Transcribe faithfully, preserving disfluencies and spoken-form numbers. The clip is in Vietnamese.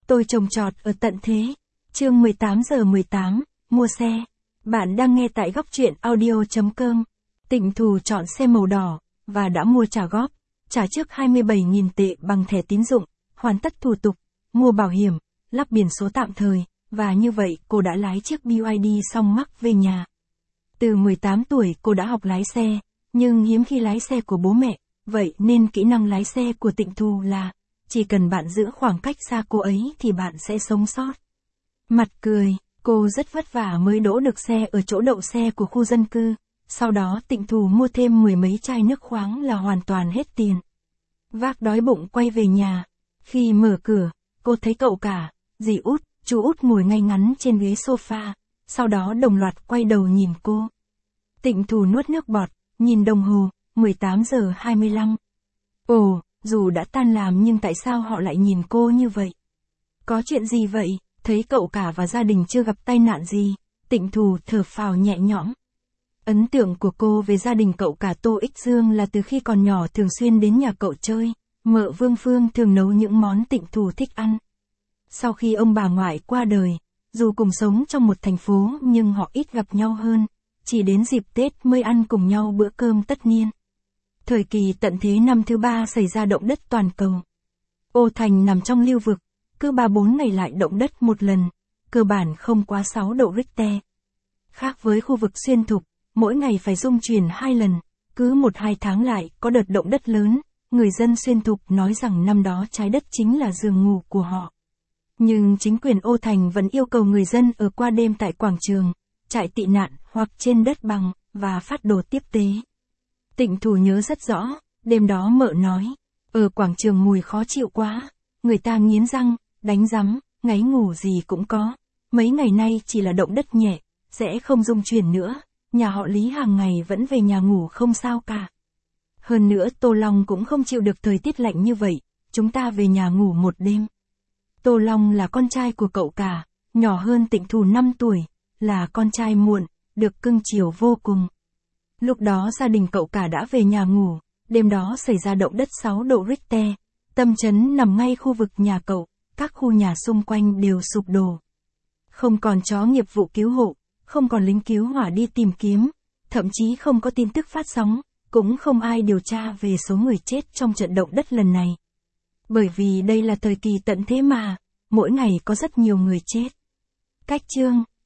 Tôi trồng trọt ở tận thế. Chương mười tám giờ mười tám, mua xe. Bạn đang nghe tại góc truyện audio chấm com. Tịnh Thù chọn xe màu đỏ, và đã mua trả góp, trả trước hai mươi bảy nghìn tệ bằng thẻ tín dụng, hoàn tất thủ tục, mua bảo hiểm, lắp biển số tạm thời, và như vậy cô đã lái chiếc bê i đê xong mắc về nhà. Từ mười tám tuổi cô đã học lái xe, nhưng hiếm khi lái xe của bố mẹ, vậy nên kỹ năng lái xe của Tịnh Thù là, chỉ cần bạn giữ khoảng cách xa cô ấy thì bạn sẽ sống sót. Mặt cười, cô rất vất vả mới đỗ được xe ở chỗ đậu xe của khu dân cư, sau đó Tịnh Thù mua thêm mười mấy chai nước khoáng là hoàn toàn hết tiền. Vác đói bụng quay về nhà, khi mở cửa, cô thấy cậu cả, dì Út, chú Út ngồi ngay ngắn trên ghế sofa, sau đó đồng loạt quay đầu nhìn cô. Tịnh Thù nuốt nước bọt, nhìn đồng hồ, mười tám giờ hai mươi lăm. Ồ, dù đã tan làm nhưng tại sao họ lại nhìn cô như vậy? Có chuyện gì vậy? Thấy cậu cả và gia đình chưa gặp tai nạn gì, Tịnh Thù thở phào nhẹ nhõm. Ấn tượng của cô về gia đình cậu cả Tô Ích Dương là từ khi còn nhỏ thường xuyên đến nhà cậu chơi, mợ Vương Phương thường nấu những món Tịnh Thù thích ăn. Sau khi ông bà ngoại qua đời, dù cùng sống trong một thành phố nhưng họ ít gặp nhau hơn, chỉ đến dịp Tết mới ăn cùng nhau bữa cơm tất niên. Thời kỳ tận thế năm thứ ba xảy ra động đất toàn cầu. Ô Thành nằm trong lưu vực, cứ ba bốn ngày lại động đất một lần, cơ bản không quá sáu độ Richter. Khác với khu vực xuyên thục, mỗi ngày phải rung chuyển hai lần, cứ một hai tháng lại có đợt động đất lớn, người dân xuyên thục nói rằng năm đó trái đất chính là giường ngủ của họ. Nhưng chính quyền Ô Thành vẫn yêu cầu người dân ở qua đêm tại quảng trường, trại tị nạn hoặc trên đất bằng, và phát đồ tiếp tế. Tịnh Thù nhớ rất rõ, đêm đó mợ nói, ở quảng trường mùi khó chịu quá, người ta nghiến răng, đánh rắm, ngáy ngủ gì cũng có. Mấy ngày nay chỉ là động đất nhẹ, sẽ không rung chuyển nữa, nhà họ Lý hàng ngày vẫn về nhà ngủ không sao cả. Hơn nữa Tô Long cũng không chịu được thời tiết lạnh như vậy, chúng ta về nhà ngủ một đêm. Tô Long là con trai của cậu cả, nhỏ hơn Tịnh Thù năm tuổi, là con trai muộn, được cưng chiều vô cùng. Lúc đó gia đình cậu cả đã về nhà ngủ, đêm đó xảy ra động đất sáu độ Richter, tâm chấn nằm ngay khu vực nhà cậu, các khu nhà xung quanh đều sụp đổ. Không còn chó nghiệp vụ cứu hộ, không còn lính cứu hỏa đi tìm kiếm, thậm chí không có tin tức phát sóng, cũng không ai điều tra về số người chết trong trận động đất lần này. Bởi vì đây là thời kỳ tận thế mà, mỗi ngày có rất nhiều người chết. Cách chương